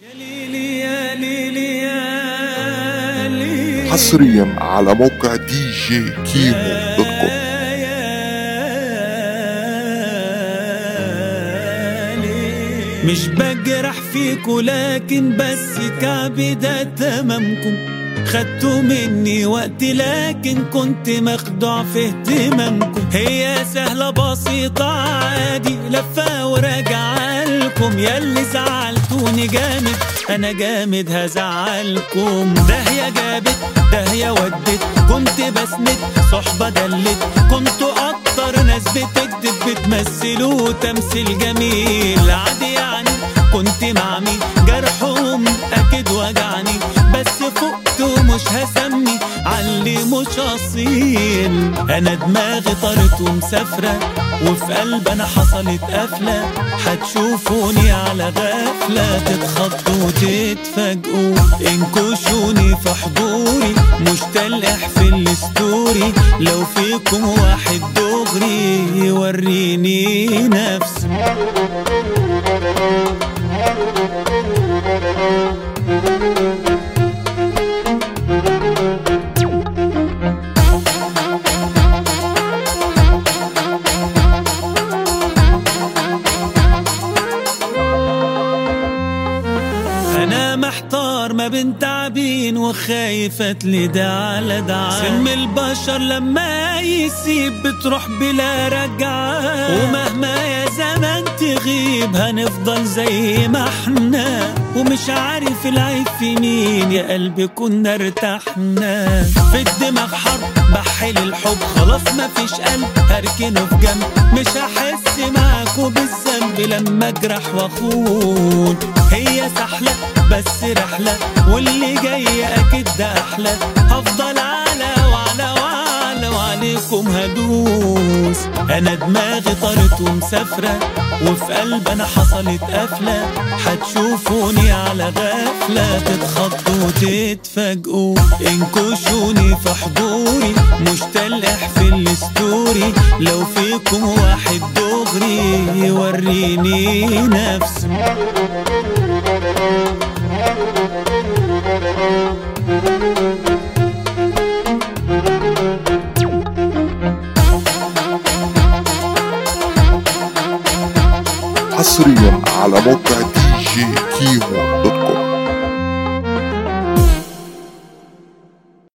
حصريا على موقع djkimo.com. مش بجرح فيكو لكن بس كعبي ده تمامكم. خدتوا مني وقت لكن كنت مخدوع في اهتمامكم. هي سهلة بسيطة عادي لفة وراجعة لكم. ياللي زعلتوني جامد انا جامد هزعلكم. ده هي جابت ده هي ودت كنت بسند صحبة دلت. كنتوا اكتر ناس بتكدب بتمثلوا تمثيل جميل عادي يعني. كنت مع مين جرحهم اكيد وجعني بس فقت ومش هسمي علي مش اصيل. انا دماغي طارت ومسافرة وفي قلب انا حصلت قفلة. هتشوفوني على غفلة تتخضوا وتتفاجئوا. انكشوني في حضوري مش تلقح في الستوري. لو فيكم واحد دغري يوريني نفسه. أنا محتار ما بين تعبين وخايفة ده على ده. سم البشر لما يسيب بتروح بلا رجعة. ومهما يا زمان تغيب هنفضل زي ما احنا. ومش عارف العيب في مين يا قلبي كنا ارتحنا. في الدماغ حرب بحل الحب خلاص مفيش قلب هركنه في جنب. مش هحس معاكوا بالذنب لما اجرح واخون. هي سحلة بس رحلة واللي جاي اكيد ده احلى. هفضل على وعليكم هدوس. انا دماغي طارت ومسافرة وفي قلب انا حصلت قفلة. هتشوفوني على غفلة تتخضوا وتتفاجئوا. انكشوني في حضوري مش تلقح في الستوري. لو فيكم واحد دغري يوريني نفسه. حصريا على موقع djkimo.com.